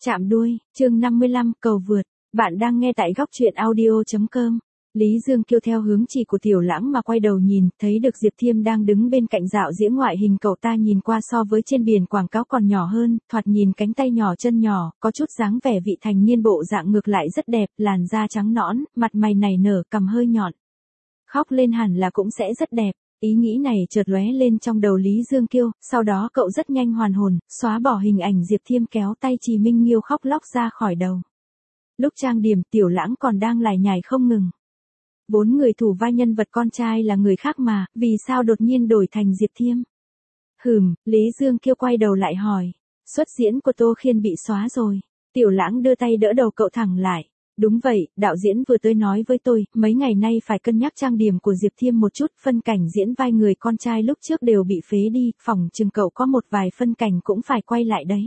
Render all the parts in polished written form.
Chạm đuôi, chương 55, cầu vượt. Bạn đang nghe tại góc truyện audio.com. Lý Dương Kiêu theo hướng chỉ của Tiểu Lãng mà quay đầu nhìn, thấy được Diệp Thiêm đang đứng bên cạnh dạo diễn ngoại hình. Cậu ta nhìn qua so với trên biển quảng cáo còn nhỏ hơn, thoạt nhìn cánh tay nhỏ chân nhỏ, có chút dáng vẻ vị thành niên, bộ dạng ngược lại rất đẹp, làn da trắng nõn, mặt mày nảy nở, cằm hơi nhọn. Khóc lên hẳn là cũng sẽ rất đẹp. Ý nghĩ này chợt lóe lên trong đầu Lý Dương Kiêu, sau đó cậu rất nhanh hoàn hồn, xóa bỏ hình ảnh Diệp Thiêm kéo tay Trì Minh Nghiêu khóc lóc ra khỏi đầu. Lúc trang điểm, Tiểu Lãng còn đang lải nhải không ngừng. Vốn người thủ vai nhân vật con trai là người khác mà, vì sao đột nhiên đổi thành Diệp Thiêm? Lý Dương Kiêu quay đầu lại hỏi. Xuất diễn của Tô Khiên bị xóa rồi. Tiểu Lãng đưa tay đỡ đầu cậu thẳng lại. Đúng vậy, đạo diễn vừa tới nói với tôi, mấy ngày nay phải cân nhắc trang điểm của Diệp Thiêm một chút, phân cảnh diễn vai người con trai lúc trước đều bị phế đi, phỏng chừng cậu có một vài phân cảnh cũng phải quay lại đấy.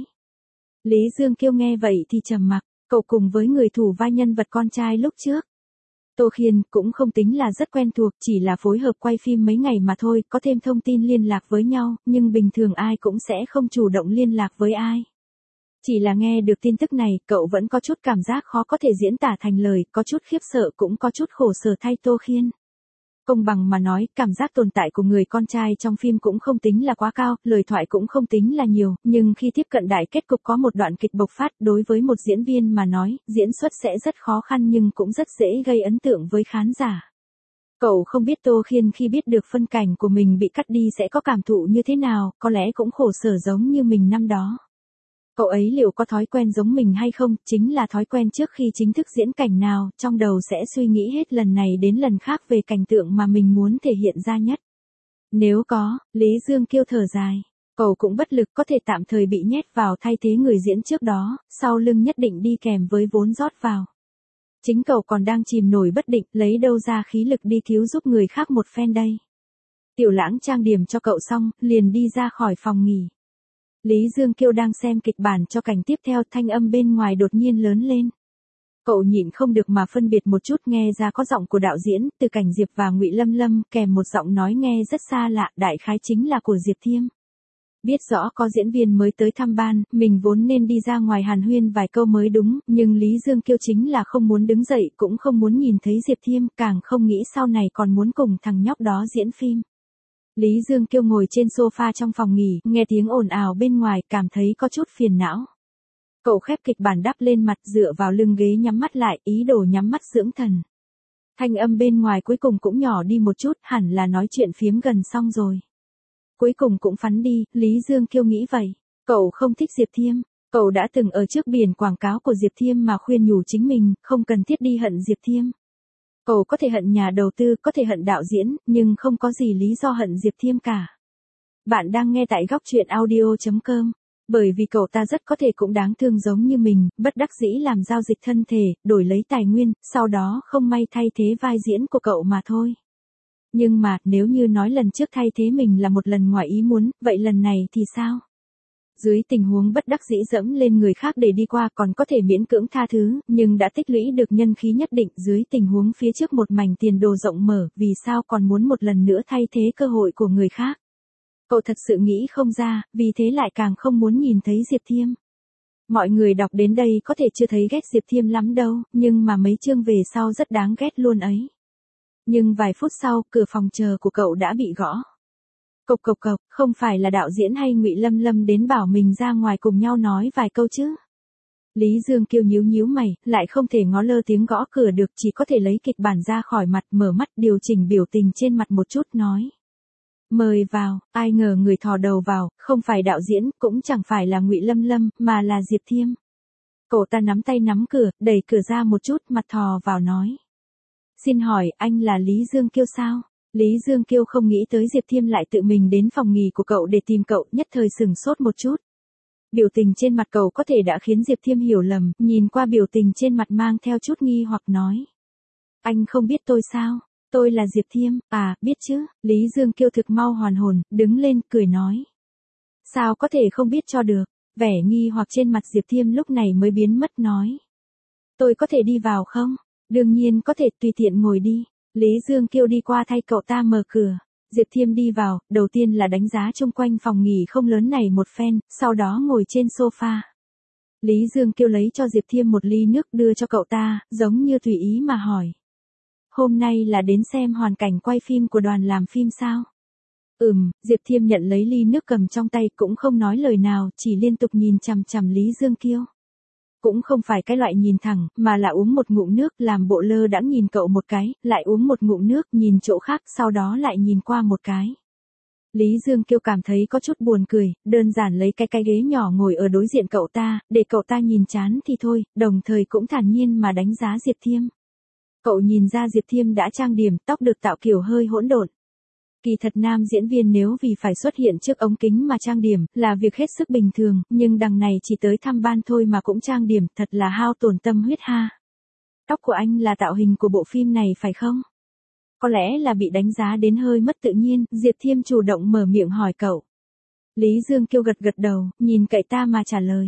Lý Dương Kiêu nghe vậy thì trầm mặc, cậu cùng với người thủ vai nhân vật con trai lúc trước. Tô Khiên cũng không tính là rất quen thuộc, chỉ là phối hợp quay phim mấy ngày mà thôi, có thêm thông tin liên lạc với nhau, nhưng bình thường ai cũng sẽ không chủ động liên lạc với ai. Chỉ là nghe được tin tức này, cậu vẫn có chút cảm giác khó có thể diễn tả thành lời, có chút khiếp sợ cũng có chút khổ sở thay Tô Khiên. Công bằng mà nói, cảm giác tồn tại của người con trai trong phim cũng không tính là quá cao, lời thoại cũng không tính là nhiều, nhưng khi tiếp cận đại kết cục có một đoạn kịch bộc phát, đối với một diễn viên mà nói, diễn xuất sẽ rất khó khăn nhưng cũng rất dễ gây ấn tượng với khán giả. Cậu không biết Tô Khiên khi biết được phân cảnh của mình bị cắt đi sẽ có cảm thụ như thế nào, có lẽ cũng khổ sở giống như mình năm đó. Cậu ấy liệu có thói quen giống mình hay không, chính là thói quen trước khi chính thức diễn cảnh nào, trong đầu sẽ suy nghĩ hết lần này đến lần khác về cảnh tượng mà mình muốn thể hiện ra nhất. Nếu có, Lý Dương Kiêu thở dài. Cậu cũng bất lực, có thể tạm thời bị nhét vào thay thế người diễn trước đó, sau lưng nhất định đi kèm với vốn rót vào. Chính cậu còn đang chìm nổi bất định, lấy đâu ra khí lực đi cứu giúp người khác một phen đây. Tiểu Lãng trang điểm cho cậu xong, liền đi ra khỏi phòng nghỉ. Lý Dương Kiêu đang xem kịch bản cho cảnh tiếp theo, thanh âm bên ngoài đột nhiên lớn lên. Cậu nhịn không được mà phân biệt một chút, nghe ra có giọng của đạo diễn, từ Cảnh Diệp và Ngụy Lâm Lâm, kèm một giọng nói nghe rất xa lạ, đại khái chính là của Diệp Thiêm. Biết rõ có diễn viên mới tới thăm ban, mình vốn nên đi ra ngoài hàn huyên vài câu mới đúng, nhưng Lý Dương Kiêu chính là không muốn đứng dậy, cũng không muốn nhìn thấy Diệp Thiêm, càng không nghĩ sau này còn muốn cùng thằng nhóc đó diễn phim. Lý Dương Kiêu ngồi trên sofa trong phòng nghỉ, nghe tiếng ồn ào bên ngoài, cảm thấy có chút phiền não. Cậu khép kịch bản đắp lên mặt, dựa vào lưng ghế nhắm mắt lại, ý đồ nhắm mắt dưỡng thần. Thanh âm bên ngoài cuối cùng cũng nhỏ đi một chút, hẳn là nói chuyện phiếm gần xong rồi. Cuối cùng cũng phắn đi, Lý Dương Kiêu nghĩ vậy. Cậu không thích Diệp Thiêm, cậu đã từng ở trước biển quảng cáo của Diệp Thiêm mà khuyên nhủ chính mình, không cần thiết đi hận Diệp Thiêm. Cậu có thể hận nhà đầu tư, có thể hận đạo diễn, nhưng không có gì lý do hận Diệp Thiêm cả. Bạn đang nghe tại góc truyện audio.com. Bởi vì cậu ta rất có thể cũng đáng thương giống như mình, bất đắc dĩ làm giao dịch thân thể, đổi lấy tài nguyên, sau đó không may thay thế vai diễn của cậu mà thôi. Nhưng mà, nếu như nói lần trước thay thế mình là một lần ngoài ý muốn, vậy lần này thì sao? Dưới tình huống bất đắc dĩ dẫm lên người khác để đi qua còn có thể miễn cưỡng tha thứ, nhưng đã tích lũy được nhân khí nhất định, dưới tình huống phía trước một mảnh tiền đồ rộng mở, vì sao còn muốn một lần nữa thay thế cơ hội của người khác? Cậu thật sự nghĩ không ra, vì thế lại càng không muốn nhìn thấy Diệp Thiêm. Mọi người đọc đến đây có thể chưa thấy ghét Diệp Thiêm lắm đâu, nhưng mà mấy chương về sau rất đáng ghét luôn ấy. Nhưng vài phút sau, cửa phòng chờ của cậu đã bị gõ. Cộc cộc cộc, không phải là đạo diễn hay Ngụy Lâm Lâm đến bảo mình ra ngoài cùng nhau nói vài câu chứ? Lý Dương Kiêu nhíu nhíu mày, lại không thể ngó lơ tiếng gõ cửa được, chỉ có thể lấy kịch bản ra khỏi mặt, mở mắt điều chỉnh biểu tình trên mặt một chút nói. Mời vào, ai ngờ người thò đầu vào, không phải đạo diễn, cũng chẳng phải là Ngụy Lâm Lâm, mà là Diệp Thiêm. Cậu ta nắm tay nắm cửa, đẩy cửa ra một chút, mặt thò vào nói. Xin hỏi, anh là Lý Dương Kiêu sao? Lý Dương Kiêu không nghĩ tới Diệp Thiêm lại tự mình đến phòng nghỉ của cậu để tìm cậu, nhất thời sửng sốt một chút. Biểu tình trên mặt cậu có thể đã khiến Diệp Thiêm hiểu lầm, nhìn qua biểu tình trên mặt mang theo chút nghi hoặc nói. Anh không biết tôi sao? Tôi là Diệp Thiêm, à, biết chứ, Lý Dương Kiêu thực mau hoàn hồn, đứng lên, cười nói. Sao có thể không biết cho được, vẻ nghi hoặc trên mặt Diệp Thiêm lúc này mới biến mất nói. Tôi có thể đi vào không? Đương nhiên có thể, tùy tiện ngồi đi. Lý Dương Kiêu đi qua thay cậu ta mở cửa. Diệp Thiêm đi vào, đầu tiên là đánh giá chung quanh phòng nghỉ không lớn này một phen, sau đó ngồi trên sofa. Lý Dương Kiêu lấy cho Diệp Thiêm một ly nước đưa cho cậu ta, giống như tùy ý mà hỏi. Hôm nay là đến xem hoàn cảnh quay phim của đoàn làm phim sao? Diệp Thiêm nhận lấy ly nước cầm trong tay cũng không nói lời nào, chỉ liên tục nhìn chằm chằm Lý Dương Kiêu. Cũng không phải cái loại nhìn thẳng, mà là uống một ngụm nước, làm bộ lơ đãng nhìn cậu một cái, lại uống một ngụm nước, nhìn chỗ khác, sau đó lại nhìn qua một cái. Lý Dương Kiêu cảm thấy có chút buồn cười, đơn giản lấy cái ghế nhỏ ngồi ở đối diện cậu ta, để cậu ta nhìn chán thì thôi, đồng thời cũng thản nhiên mà đánh giá Diệp Thiêm. Cậu nhìn ra Diệp Thiêm đã trang điểm, tóc được tạo kiểu hơi hỗn độn. Kỳ thật nam diễn viên nếu vì phải xuất hiện trước ống kính mà trang điểm, là việc hết sức bình thường, nhưng đằng này chỉ tới thăm ban thôi mà cũng trang điểm, thật là hao tổn tâm huyết ha. Tóc của anh là tạo hình của bộ phim này phải không? Có lẽ là bị đánh giá đến hơi mất tự nhiên, Diệp Thiêm chủ động mở miệng hỏi cậu. Lý Dương Kiêu gật gật đầu, nhìn cậy ta mà trả lời.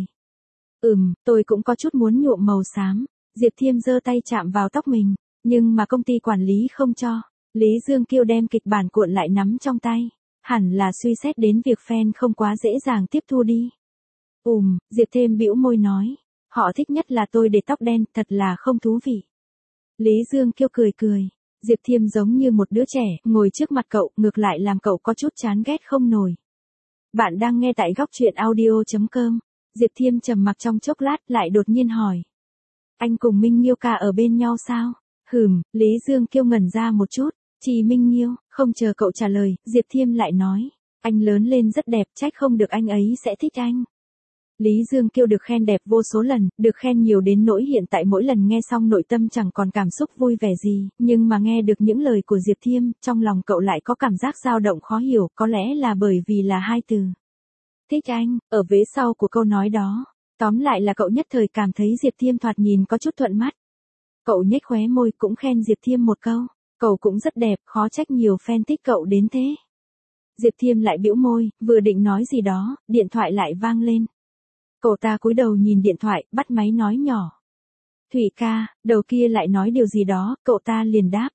Tôi cũng có chút muốn nhuộm màu xám. Diệp Thiêm giơ tay chạm vào tóc mình, nhưng mà công ty quản lý không cho. Lý Dương Kiêu đem kịch bản cuộn lại nắm trong tay. Hẳn là suy xét đến việc fan không quá dễ dàng tiếp thu đi. Diệp Thiêm bĩu môi nói. Họ thích nhất là tôi để tóc đen, thật là không thú vị. Lý Dương Kiêu cười cười. Diệp Thiêm giống như một đứa trẻ, ngồi trước mặt cậu, ngược lại làm cậu có chút chán ghét không nổi. Bạn đang nghe tại góc truyện audio.com. Diệp Thiêm trầm mặc trong chốc lát, lại đột nhiên hỏi. Anh cùng Minh Nghiêu ca ở bên nhau sao? Lý Dương Kiêu ngẩn ra một chút. Chỉ Minh Nghiêu, không chờ cậu trả lời, Diệp Thiêm lại nói. Anh lớn lên rất đẹp, trách không được anh ấy sẽ thích anh. Lý Dương Kiêu được khen đẹp vô số lần, được khen nhiều đến nỗi hiện tại mỗi lần nghe xong nội tâm chẳng còn cảm xúc vui vẻ gì, nhưng mà nghe được những lời của Diệp Thiêm, trong lòng cậu lại có cảm giác dao động khó hiểu, có lẽ là bởi vì là hai từ. Thích anh, ở vế sau của câu nói đó. Tóm lại là cậu nhất thời cảm thấy Diệp Thiêm thoạt nhìn có chút thuận mắt. Cậu nhếch khóe môi cũng khen Diệp Thiêm một câu. Cậu cũng rất đẹp, khó trách nhiều fan thích cậu đến thế. Diệp Thiêm lại bĩu môi, vừa định nói gì đó, điện thoại lại vang lên. Cậu ta cúi đầu nhìn điện thoại, bắt máy nói nhỏ. Thủy ca, đầu kia lại nói điều gì đó, cậu ta liền đáp.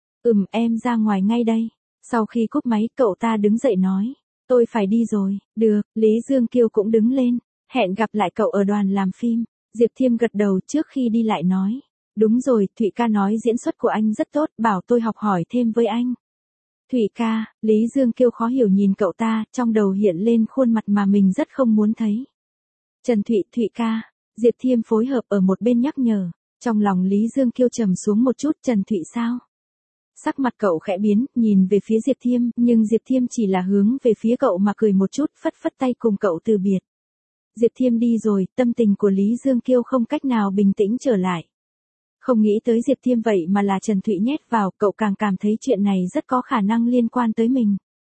Em ra ngoài ngay đây. Sau khi cúp máy, cậu ta đứng dậy nói. Tôi phải đi rồi, được, Lý Dương Kiêu cũng đứng lên. Hẹn gặp lại cậu ở đoàn làm phim. Diệp Thiêm gật đầu trước khi đi lại nói. Đúng rồi, Thủy ca nói diễn xuất của anh rất tốt, bảo tôi học hỏi thêm với anh. Thủy ca, Lý Dương Kiêu khó hiểu nhìn cậu ta, trong đầu hiện lên khuôn mặt mà mình rất không muốn thấy. Trần Thủy ca, Diệp Thiêm phối hợp ở một bên nhắc nhở, trong lòng Lý Dương Kiêu trầm xuống một chút. Trần Thụy sao? Sắc mặt cậu khẽ biến, nhìn về phía Diệp Thiêm, nhưng Diệp Thiêm chỉ là hướng về phía cậu mà cười một chút, phất phất tay cùng cậu từ biệt. Diệp Thiêm đi rồi, tâm tình của Lý Dương Kiêu không cách nào bình tĩnh trở lại. Không nghĩ tới Diệp Thiêm vậy mà là Trần Thụy nhét vào, cậu càng cảm thấy chuyện này rất có khả năng liên quan tới mình.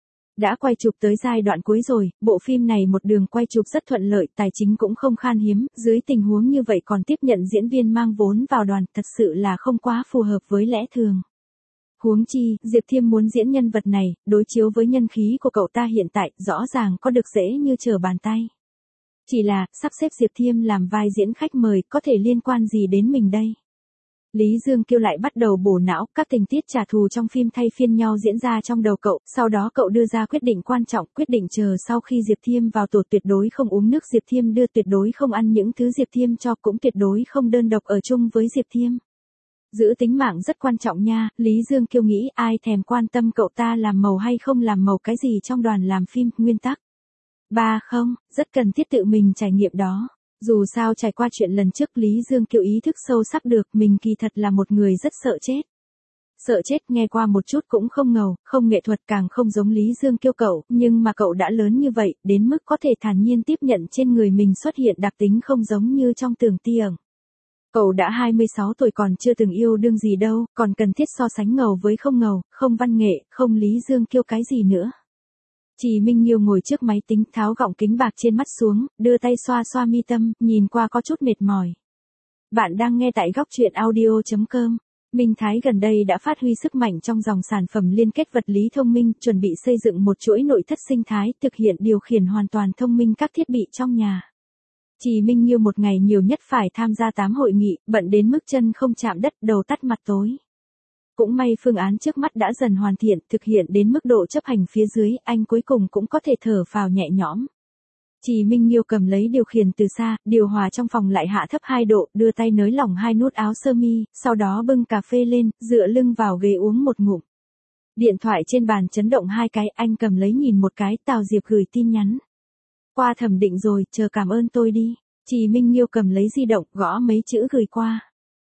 Đã quay chụp tới giai đoạn cuối rồi, bộ phim này một đường quay chụp rất thuận lợi, tài chính cũng không khan hiếm, dưới tình huống như vậy còn tiếp nhận diễn viên mang vốn vào đoàn, thật sự là không quá phù hợp với lẽ thường. Huống chi, Diệp Thiêm muốn diễn nhân vật này, đối chiếu với nhân khí của cậu ta hiện tại, rõ ràng có được dễ như trở bàn tay. Chỉ là, sắp xếp Diệp Thiêm làm vai diễn khách mời, có thể liên quan gì đến mình đây? Lý Dương Kiêu lại bắt đầu bổ não, các tình tiết trả thù trong phim thay phiên nhau diễn ra trong đầu cậu, sau đó cậu đưa ra quyết định quan trọng, quyết định chờ sau khi Diệp Thiêm vào tổ tuyệt đối không uống nước Diệp Thiêm đưa, tuyệt đối không ăn những thứ Diệp Thiêm cho, cũng tuyệt đối không đơn độc ở chung với Diệp Thiêm. Giữ tính mạng rất quan trọng nha, Lý Dương Kiêu nghĩ ai thèm quan tâm cậu ta làm màu hay không làm màu cái gì trong đoàn làm phim, nguyên tắc. Không, rất cần thiết tự mình trải nghiệm đó. Dù sao trải qua chuyện lần trước Lý Dương Kiêu ý thức sâu sắc được mình kỳ thật là một người rất sợ chết. Sợ chết nghe qua một chút cũng không ngầu, không nghệ thuật càng không giống Lý Dương Kiêu cậu, nhưng mà cậu đã lớn như vậy, đến mức có thể thản nhiên tiếp nhận trên người mình xuất hiện đặc tính không giống như trong tưởng tượng. Cậu đã 26 tuổi còn chưa từng yêu đương gì đâu, còn cần thiết so sánh ngầu với không ngầu, không văn nghệ, không Lý Dương Kiêu cái gì nữa. Chỉ Minh Nghiêu ngồi trước máy tính tháo gọng kính bạc trên mắt xuống, đưa tay xoa xoa mi tâm, nhìn qua có chút mệt mỏi. Bạn đang nghe tại góc truyện audio.com. Minh Thái gần đây đã phát huy sức mạnh trong dòng sản phẩm liên kết vật lý thông minh, chuẩn bị xây dựng một chuỗi nội thất sinh thái, thực hiện điều khiển hoàn toàn thông minh các thiết bị trong nhà. Chỉ Minh Nghiêu một ngày nhiều nhất phải tham gia 8 hội nghị, bận đến mức chân không chạm đất, đầu tắt mặt tối. Cũng may phương án trước mắt đã dần hoàn thiện, thực hiện đến mức độ chấp hành phía dưới, anh cuối cùng cũng có thể thở phào nhẹ nhõm. Trì Minh Nghiêu cầm lấy điều khiển từ xa, điều hòa trong phòng lại hạ thấp 2 độ, đưa tay nới lỏng 2 nút áo sơ mi, sau đó bưng cà phê lên, dựa lưng vào ghế uống một ngụm. Điện thoại trên bàn chấn động 2 cái, anh cầm lấy nhìn một cái, Tào Diệp gửi tin nhắn. Qua thẩm định rồi, chờ cảm ơn tôi đi. Trì Minh Nghiêu cầm lấy di động, gõ mấy chữ gửi qua.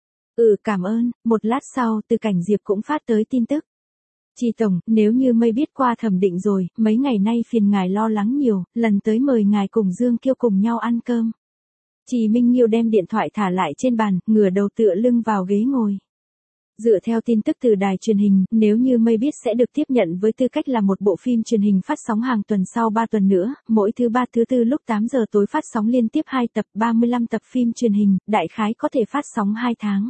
Cảm ơn. Một lát sau, Từ Cảnh Diệp cũng phát tới tin tức. Trì Tổng, nếu như mây biết qua thẩm định rồi, mấy ngày nay phiền ngài lo lắng nhiều, lần tới mời ngài cùng Dương Kiêu cùng nhau ăn cơm. Trì Minh Nghiêu đem điện thoại thả lại trên bàn, ngửa đầu tựa lưng vào ghế ngồi. Dựa theo tin tức từ đài truyền hình, nếu như mây biết sẽ được tiếp nhận với tư cách là một bộ phim truyền hình phát sóng hàng tuần sau 3 tuần nữa, mỗi thứ 3 thứ 4 lúc 8 giờ tối phát sóng liên tiếp 2 tập 35 tập phim truyền hình, đại khái có thể phát sóng 2 tháng.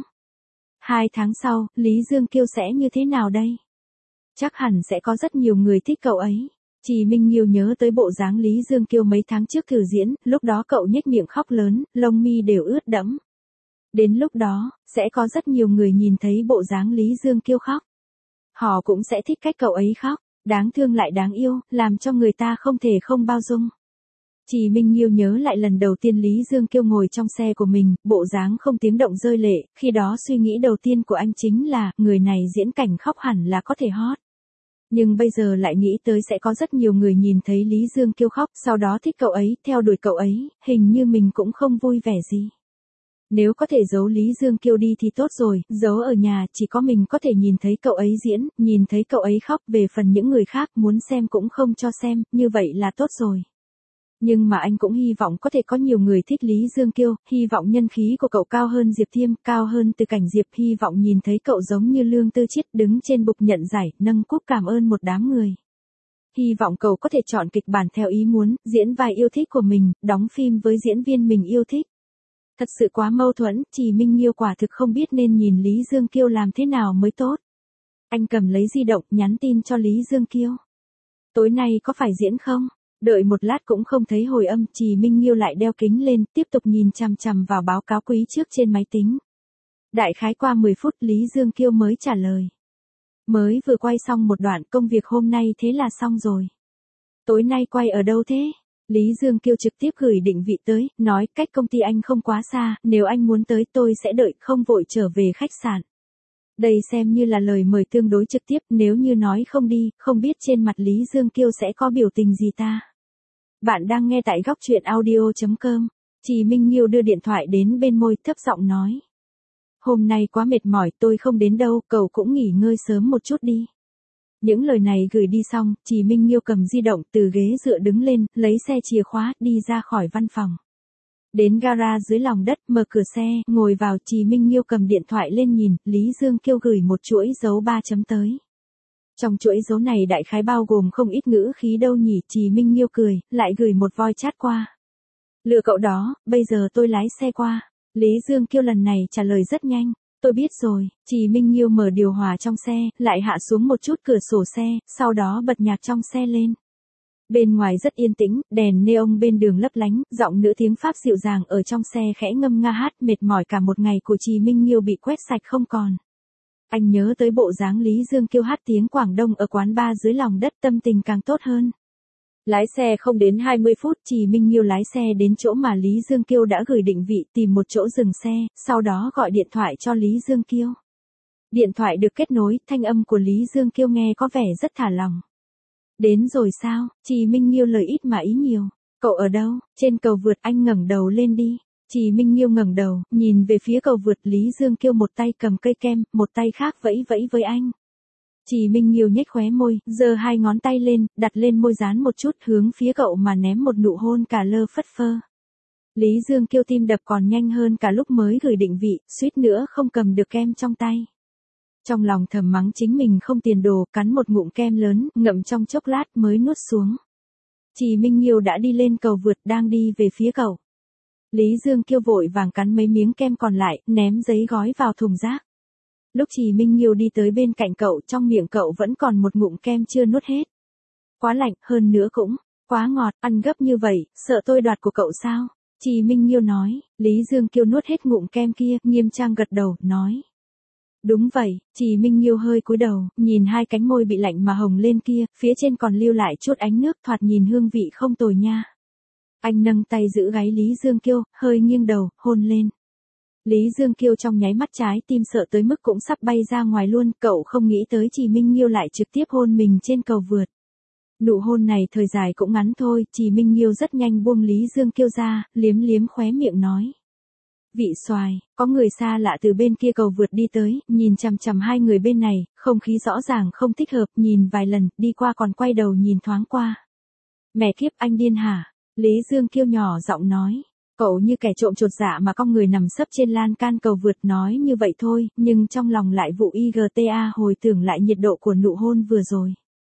2 tháng sau, Lý Dương Kiêu sẽ như thế nào đây? Chắc hẳn sẽ có rất nhiều người thích cậu ấy. Trì Minh Nghiêu nhớ tới bộ dáng Lý Dương Kiêu mấy tháng trước thử diễn, lúc đó cậu nhếch miệng khóc lớn, lông mi đều ướt đẫm. Đến lúc đó, sẽ có rất nhiều người nhìn thấy bộ dáng Lý Dương Kiêu khóc. Họ cũng sẽ thích cách cậu ấy khóc, đáng thương lại đáng yêu, làm cho người ta không thể không bao dung. Trì Minh Nghiêu nhớ lại lần đầu tiên Lý Dương Kiêu ngồi trong xe của mình, bộ dáng không tiếng động rơi lệ, khi đó suy nghĩ đầu tiên của anh chính là, người này diễn cảnh khóc hẳn là có thể hot. Nhưng bây giờ lại nghĩ tới sẽ có rất nhiều người nhìn thấy Lý Dương Kiêu khóc, sau đó thích cậu ấy, theo đuổi cậu ấy, hình như mình cũng không vui vẻ gì. Nếu có thể giấu Lý Dương Kiêu đi thì tốt rồi, giấu ở nhà chỉ có mình có thể nhìn thấy cậu ấy diễn, nhìn thấy cậu ấy khóc, về phần những người khác muốn xem cũng không cho xem, như vậy là tốt rồi. Nhưng mà anh cũng hy vọng có thể có nhiều người thích Lý Dương Kiêu, hy vọng nhân khí của cậu cao hơn Diệp Thiêm, cao hơn Từ Cảnh Diệp, hy vọng nhìn thấy cậu giống như Lương Tư Chiết đứng trên bục nhận giải, nâng cúp cảm ơn một đám người. Hy vọng cậu có thể chọn kịch bản theo ý muốn, diễn vai yêu thích của mình, đóng phim với diễn viên mình yêu thích. Thật sự quá mâu thuẫn, Trì Minh Nghiêu quả thực không biết nên nhìn Lý Dương Kiêu làm thế nào mới tốt. Anh cầm lấy di động, nhắn tin cho Lý Dương Kiêu. Tối nay có phải diễn không? Đợi một lát cũng không thấy hồi âm, Trì Minh Nghiêu lại đeo kính lên, tiếp tục nhìn chằm chằm vào báo cáo quý trước trên máy tính. Đại khái qua 10 phút Lý Dương Kiêu mới trả lời. Mới vừa quay xong một đoạn công việc hôm nay thế là xong rồi. Tối nay quay ở đâu thế? Lý Dương Kiêu trực tiếp gửi định vị tới, nói cách công ty anh không quá xa, nếu anh muốn tới tôi sẽ đợi, không vội trở về khách sạn. Đây xem như là lời mời tương đối trực tiếp, nếu như nói không đi, không biết trên mặt Lý Dương Kiêu sẽ có biểu tình gì ta. Bạn đang nghe tại góc truyện audio.com. Trì Minh Nghiêu đưa điện thoại đến bên môi, thấp giọng nói. Hôm nay quá mệt mỏi, tôi không đến đâu, cậu cũng nghỉ ngơi sớm một chút đi. Những lời này gửi đi xong, Trì Minh Nghiêu cầm di động từ ghế dựa đứng lên, lấy xe chìa khóa, đi ra khỏi văn phòng. Đến gara dưới lòng đất, mở cửa xe, ngồi vào, Trì Minh Nghiêu cầm điện thoại lên nhìn, Lý Dương Kiêu gửi một chuỗi dấu 3 chấm tới. Trong chuỗi dấu này đại khái bao gồm không ít ngữ khí đâu nhỉ, Trì Minh Nghiêu cười, lại gửi một voi chat qua. Lừa cậu đó, bây giờ tôi lái xe qua. Lý Dương Kiêu lần này trả lời rất nhanh. Tôi biết rồi. Trì Minh Nghiêu mở điều hòa trong xe, lại hạ xuống một chút cửa sổ xe, sau đó bật nhạc trong xe lên. Bên ngoài rất yên tĩnh, đèn neon bên đường lấp lánh, giọng nữ tiếng Pháp dịu dàng ở trong xe khẽ ngâm nga hát, mệt mỏi cả một ngày của Trì Minh Nghiêu bị quét sạch không còn. Anh nhớ tới bộ dáng Lý Dương Kiêu hát tiếng Quảng Đông ở quán bar dưới lòng đất, tâm tình càng tốt hơn. Lái xe không đến 20 phút, Trì Minh Nghiêu lái xe đến chỗ mà Lý Dương Kiêu đã gửi định vị, tìm một chỗ dừng xe, sau đó gọi điện thoại cho Lý Dương Kiêu. Điện thoại được kết nối, thanh âm của Lý Dương Kiêu nghe có vẻ rất thả lỏng. Đến rồi sao? Trì Minh Nghiêu lời ít mà ý nhiều. Cậu ở đâu? Trên cầu vượt, anh ngẩng đầu lên đi. Trì Minh Nghiêu ngẩng đầu, nhìn về phía cầu vượt, Lý Dương Kiêu một tay cầm cây kem, một tay khác vẫy vẫy với anh. Trì Minh Nghiêu nhếch khóe môi, giơ 2 ngón tay lên, đặt lên môi dán một chút, hướng phía cậu mà ném một nụ hôn cả lơ phất phơ. Lý Dương Kiêu tim đập còn nhanh hơn cả lúc mới gửi định vị, suýt nữa không cầm được kem trong tay. Trong lòng thầm mắng chính mình không tiền đồ, cắn một ngụm kem lớn, ngậm trong chốc lát mới nuốt xuống. Trì Minh Nghiêu đã đi lên cầu vượt, đang đi về phía cậu. Lý Dương Kiêu vội vàng cắn mấy miếng kem còn lại, ném giấy gói vào thùng rác. Lúc Trì Minh Nghiêu đi tới bên cạnh cậu, trong miệng cậu vẫn còn một ngụm kem chưa nuốt hết. Quá lạnh, hơn nữa cũng quá ngọt, ăn gấp như vậy, sợ tôi đoạt của cậu sao? Trì Minh Nghiêu nói. Lý Dương Kiêu nuốt hết ngụm kem kia, nghiêm trang gật đầu, nói. Đúng vậy. Trì Minh Nghiêu hơi cúi đầu, nhìn 2 cánh môi bị lạnh mà hồng lên kia, phía trên còn lưu lại chút ánh nước, thoạt nhìn hương vị không tồi nha. Anh nâng tay giữ gáy Lý Dương Kiêu, hơi nghiêng đầu, hôn lên. Lý Dương Kiêu trong nháy mắt trái tim sợ tới mức cũng sắp bay ra ngoài luôn, cậu không nghĩ tới Trì Minh Nghiêu lại trực tiếp hôn mình trên cầu vượt. Nụ hôn này thời dài cũng ngắn thôi, Trì Minh Nghiêu rất nhanh buông Lý Dương Kiêu ra, liếm liếm khóe miệng nói. Vị xoài, có người xa lạ từ bên kia cầu vượt đi tới, nhìn chằm chằm hai người bên này, không khí rõ ràng không thích hợp, nhìn vài lần, đi qua còn quay đầu nhìn thoáng qua. Mẹ kiếp, anh điên hả? Lý Dương Kiêu nhỏ giọng nói. Cậu như kẻ trộm chột dạ mà cong người nằm sấp trên lan can cầu vượt, nói như vậy thôi, nhưng trong lòng lại vụ IGTA hồi tưởng lại nhiệt độ của nụ hôn vừa rồi.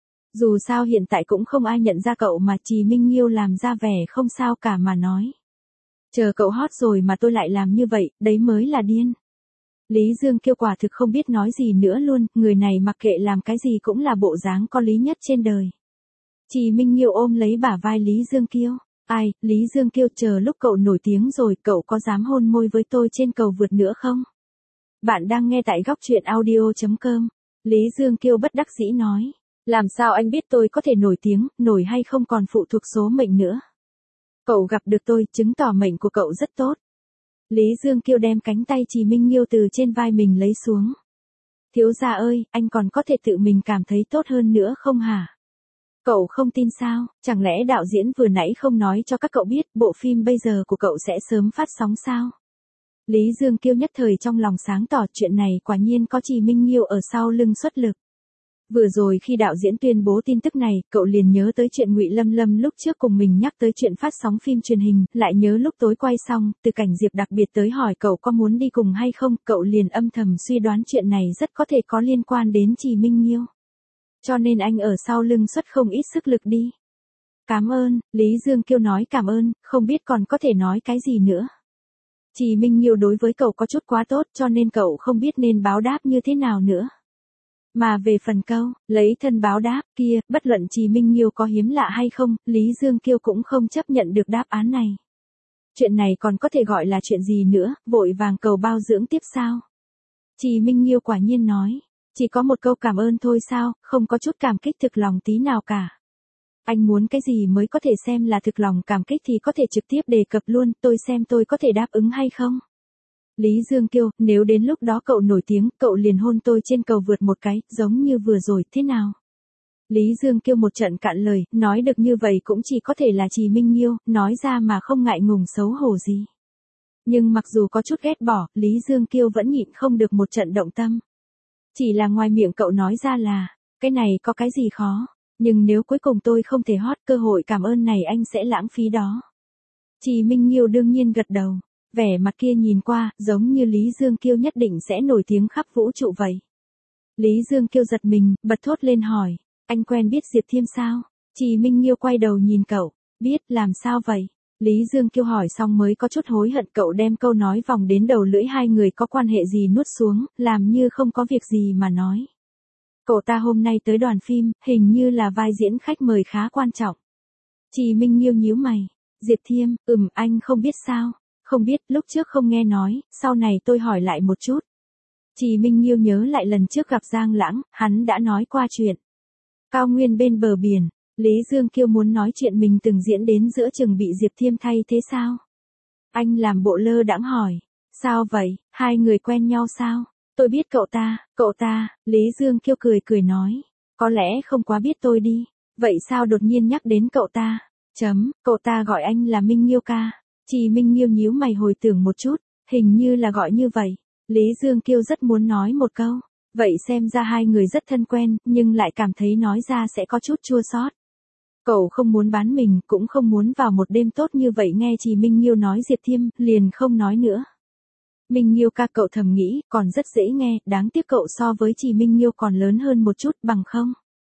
Dù sao hiện tại cũng không ai nhận ra cậu mà Trì Minh Nghiêu làm ra vẻ không sao cả mà nói. Chờ cậu hot rồi mà tôi lại làm như vậy, đấy mới là điên. Lý Dương Kiêu quả thực không biết nói gì nữa luôn, người này mặc kệ làm cái gì cũng là bộ dáng có lý nhất trên đời. Trì Minh Nghiêu ôm lấy bả vai Lý Dương Kiêu. Ai, Lý Dương Kiêu, chờ lúc cậu nổi tiếng rồi cậu có dám hôn môi với tôi trên cầu vượt nữa không? Bạn đang nghe tại góc truyện audio.com. Lý Dương Kiêu bất đắc dĩ nói. Làm sao anh biết tôi có thể nổi tiếng, nổi hay không còn phụ thuộc số mệnh nữa. Cậu gặp được tôi, chứng tỏ mệnh của cậu rất tốt. Lý Dương Kiêu đem cánh tay Trì Minh Nghiêu từ trên vai mình lấy xuống. Thiếu gia ơi, anh còn có thể tự mình cảm thấy tốt hơn nữa không hả? Cậu không tin sao, chẳng lẽ đạo diễn vừa nãy không nói cho các cậu biết bộ phim bây giờ của cậu sẽ sớm phát sóng sao? Lý Dương Kiêu nhất thời trong lòng sáng tỏ, chuyện này quả nhiên có Trì Minh Nghiêu ở sau lưng xuất lực. Vừa rồi khi đạo diễn tuyên bố tin tức này, cậu liền nhớ tới chuyện Ngụy Lâm Lâm lúc trước cùng mình nhắc tới chuyện phát sóng phim truyền hình, lại nhớ lúc tối quay xong, Từ Cảnh Diệp đặc biệt tới hỏi cậu có muốn đi cùng hay không, cậu liền âm thầm suy đoán chuyện này rất có thể có liên quan đến Trì Minh Nghiêu. Cho nên anh ở sau lưng xuất không ít sức lực đi. Cảm ơn, Lý Dương Kiêu nói cảm ơn, không biết còn có thể nói cái gì nữa. Trì Minh Nghiêu đối với cậu có chút quá tốt cho nên cậu không biết nên báo đáp như thế nào nữa. Mà về phần câu, lấy thân báo đáp kia, bất luận Trì Minh Nghiêu có hiếm lạ hay không, Lý Dương Kiêu cũng không chấp nhận được đáp án này. Chuyện này còn có thể gọi là chuyện gì nữa, vội vàng cầu bao dưỡng tiếp sao? Trì Minh Nghiêu quả nhiên nói. Chỉ có một câu cảm ơn thôi sao, không có chút cảm kích thực lòng tí nào cả. Anh muốn cái gì mới có thể xem là thực lòng cảm kích thì có thể trực tiếp đề cập luôn, tôi xem tôi có thể đáp ứng hay không. Lý Dương Kiêu, nếu đến lúc đó cậu nổi tiếng, cậu liền hôn tôi trên cầu vượt một cái, giống như vừa rồi, thế nào? Lý Dương Kiêu một trận cạn lời, nói được như vậy cũng chỉ có thể là Trì Minh Nghiêu, nói ra mà không ngại ngùng xấu hổ gì. Nhưng mặc dù có chút ghét bỏ, Lý Dương Kiêu vẫn nhịn không được một trận động tâm. Chỉ là ngoài miệng cậu nói ra là, cái này có cái gì khó, nhưng nếu cuối cùng tôi không thể hot, cơ hội cảm ơn này anh sẽ lãng phí đó. Trì Minh Nghiêu đương nhiên gật đầu, vẻ mặt kia nhìn qua, giống như Lý Dương Kiêu nhất định sẽ nổi tiếng khắp vũ trụ vậy. Lý Dương Kiêu giật mình, bật thốt lên hỏi, anh quen biết Diệp Thiêm sao? Trì Minh Nghiêu quay đầu nhìn cậu, biết, làm sao vậy? Lý Dương Kiêu hỏi xong mới có chút hối hận, cậu đem câu nói vòng đến đầu lưỡi hai người có quan hệ gì nuốt xuống, làm như không có việc gì mà nói. Cậu ta hôm nay tới đoàn phim, hình như là vai diễn khách mời khá quan trọng. Trì Minh Nghiêu nhíu mày, Diệp Thiêm, anh không biết sao? Không biết, lúc trước không nghe nói, sau này tôi hỏi lại một chút. Trì Minh Nghiêu nhớ lại lần trước gặp Giang Lãng, hắn đã nói qua chuyện. Cao nguyên bên bờ biển. Lý Dương Kiêu muốn nói chuyện mình từng diễn đến giữa chừng bị Diệp Thiêm thay thế sao? Anh làm bộ lơ đãng hỏi. Sao vậy, hai người quen nhau sao? Tôi biết cậu ta, Lý Dương Kiêu cười cười nói. Có lẽ không quá biết tôi đi. Vậy sao đột nhiên nhắc đến cậu ta? Cậu ta gọi anh là Minh Nghiêu ca. Trì Minh Nghiêu nhíu mày hồi tưởng một chút, hình như là gọi như vậy. Lý Dương Kiêu rất muốn nói một câu. Vậy xem ra hai người rất thân quen, nhưng lại cảm thấy nói ra sẽ có chút chua xót. Cậu không muốn bán mình, cũng không muốn vào một đêm tốt như vậy, nghe Trì Minh Nghiêu nói Diệp Thiêm, liền không nói nữa. Minh Nghiêu ca, cậu thầm nghĩ, còn rất dễ nghe, đáng tiếc cậu so với Trì Minh Nghiêu còn lớn hơn một chút, bằng không?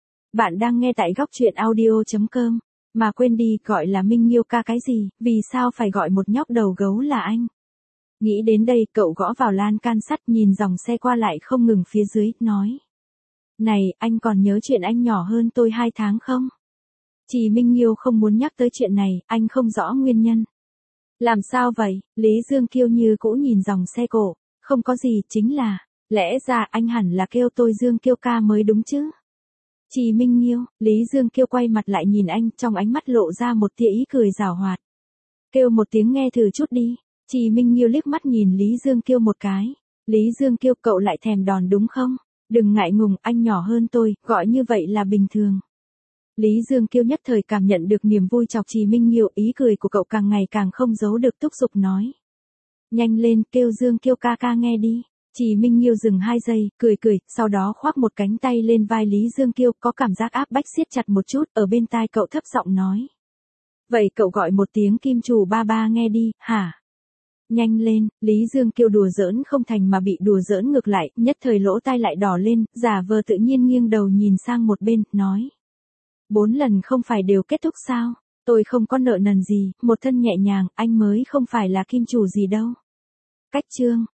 Bạn đang nghe tại góc truyện audio.com, mà quên đi, gọi là Minh Nghiêu ca cái gì, vì sao phải gọi một nhóc đầu gấu là anh? Nghĩ đến đây, cậu gõ vào lan can sắt, nhìn dòng xe qua lại không ngừng phía dưới, nói. Này, anh còn nhớ chuyện anh nhỏ hơn tôi 2 tháng không? Trì Minh Nghiêu không muốn nhắc tới chuyện này, anh không rõ nguyên nhân. Làm sao vậy? Lý Dương Kiêu như cũ nhìn dòng xe cổ, không có gì, chính là, lẽ ra anh hẳn là kêu tôi Dương Kiêu ca mới đúng chứ? Trì Minh Nghiêu, Lý Dương Kiêu quay mặt lại nhìn anh, trong ánh mắt lộ ra một tia ý cười giảo hoạt. Kêu một tiếng nghe thử chút đi. Trì Minh Nghiêu liếc mắt nhìn Lý Dương Kiêu một cái. Lý Dương Kiêu, cậu lại thèm đòn đúng không? Đừng ngại ngùng, anh nhỏ hơn tôi, gọi như vậy là bình thường. Lý Dương Kiêu nhất thời cảm nhận được niềm vui chọc Trì Minh Nghiêu, ý cười của cậu càng ngày càng không giấu được, thúc giục nói. Nhanh lên, kêu Dương Kiêu ca ca nghe đi. Trì Minh Nghiêu dừng 2 giây, cười, sau đó khoác một cánh tay lên vai Lý Dương Kiêu, có cảm giác áp bách siết chặt một chút, ở bên tai cậu thấp giọng nói. Vậy cậu gọi một tiếng kim chủ ba ba nghe đi, hả? Nhanh lên, Lý Dương Kiêu đùa giỡn không thành mà bị đùa giỡn ngược lại, nhất thời lỗ tai lại đỏ lên, giả vờ tự nhiên nghiêng đầu nhìn sang một bên, nói. 4 lần không phải đều kết thúc sao? Tôi không có nợ nần gì, một thân nhẹ nhàng, anh mới không phải là kim chủ gì đâu. Cách chương.